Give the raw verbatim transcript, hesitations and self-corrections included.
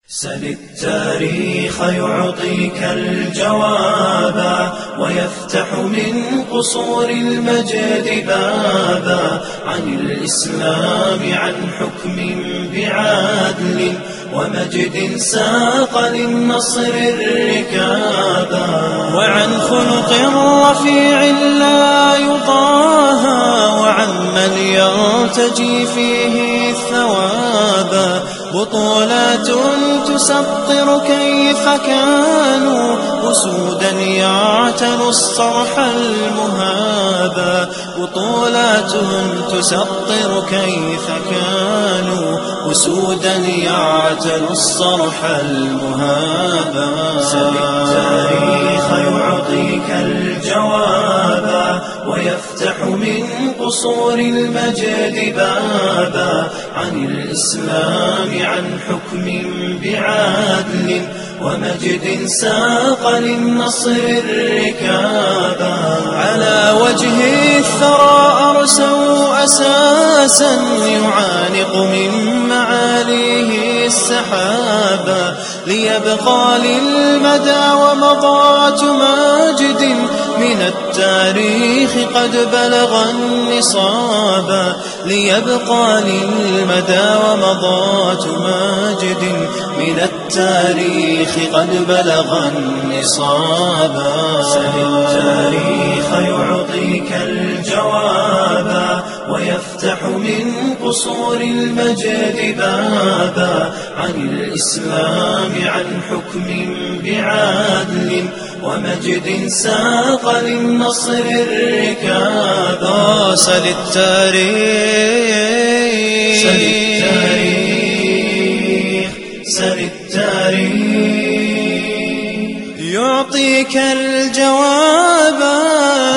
سل التاريخ يعطيك الجواب ويفتح من قصور المجد بابا عن الإسلام عن حكم بعدل ومجد ساق للنصر الركابا وعن خلق رفيع لا يضاهى وعمن يرتجي فيه الثوابا بطولات تسطر كيف كانوا أسودا يعتنوا الصرح المهابا بطولات تسطر كيف كانوا أسودا يعتنوا الصرح المهابا سل التاريخ يعطيك الجواب ويفتح من قصور المجد بابا عن الإسلام عن حكم بعدل ومجد ساق للنصر الركابا على وجه الثرى أرسوا أساسا يعانق من معاليه السحابا ليبقى للمدى ومضات ماجد من التاريخ قد بلغ النصابا ليبقى للمدى ومضات ماجد من التاريخ قد بلغ النصابا سل التاريخ يعطيك الجواب ويفتح من قصور المجد بابا عن الإسلام عن حكم بعدل ومجد ساق للنصر الركابا سل التاريخ سل التاريخ سل التاريخ يعطيك الجواب